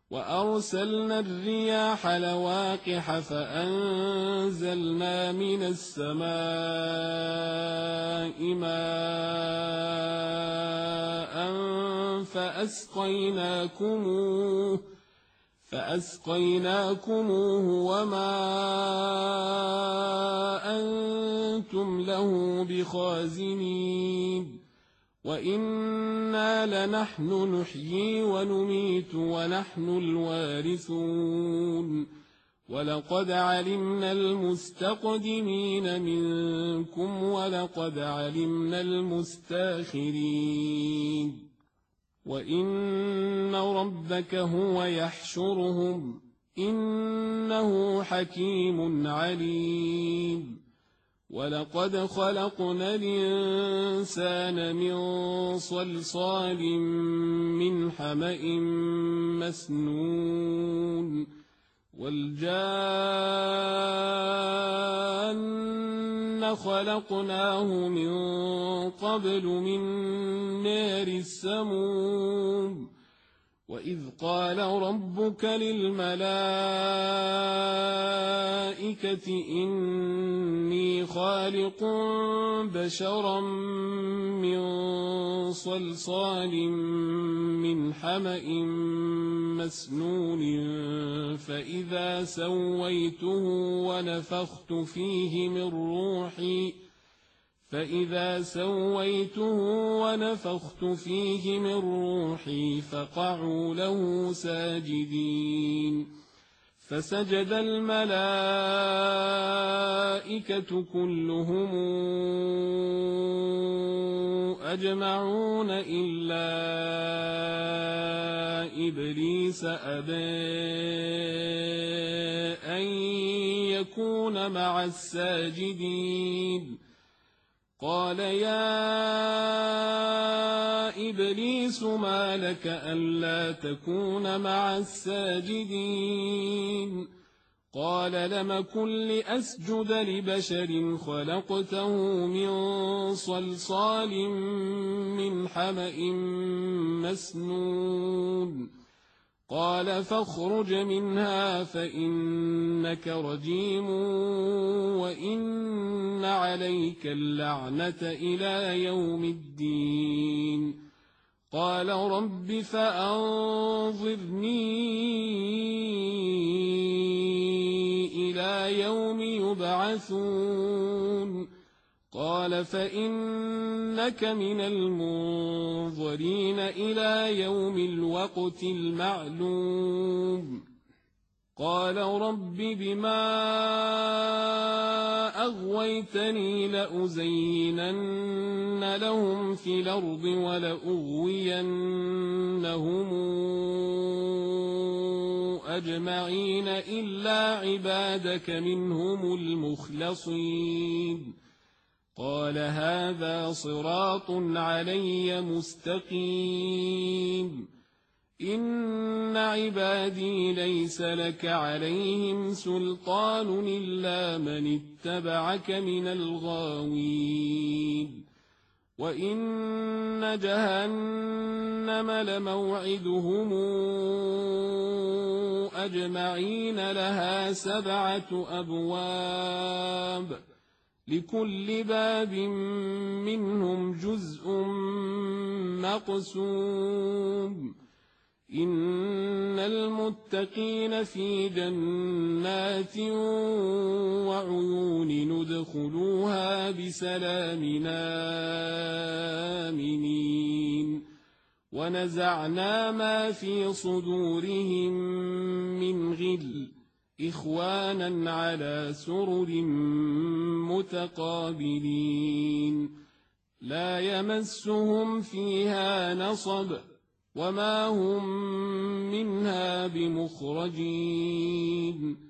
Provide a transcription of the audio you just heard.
وأرسلنا الرياح لواقح فأنزلنا من السماء ماء فأسقيناكموه وما أنتم له بخازنين وإنا لنحن نحيي ونميت ونحن الوارثون ولقد علمنا المستقدمين منكم ولقد علمنا المستاخرين وإن ربك هو يحشرهم إنه حكيم عليم ولقد خلقنا الإنسان من صلصال من حمأ مسنون والجان خلقناه من قبل من نار السموم وإذ قال ربك للملائكة إني خالق بشرا من صلصال من حمأ مسنون فإذا سويته ونفخت فيه من روحي فقعوا له ساجدين فسجد الملائكة كلهم أجمعون إلا إبليس أبى أن يكون مع الساجدين قال يا إبليس ما لك ألا تكون مع الساجدين قال لم كن لأسجد لبشر خلقته من صلصال من حمأ مسنون قال فاخرج منها فإنك رجيم وإن عليك اللعنة إلى يوم الدين قال رب فأنظرني إلى يوم يبعثون قال فإنك من المنظرين إلى يوم الوقت المعلوم قال رب بما أغويتني لأزينن لهم في الأرض ولأغوينهم أجمعين إلا عبادك منهم المخلصين قال هذا صراط علي مستقيم إن عبادي ليس لك عليهم سلطان إلا من اتبعك من الغاوين وإن جهنم لموعدهم أجمعين لها 7 أبواب لكل باب منهم جزء مقسوم إن المتقين في جنات وعيون ندخلوها بسلام آمنين ونزعنا ما في صدورهم من غل إخوانا على سرر متقابلين لا يمسهم فيها نصب وما هم منها بمخرجين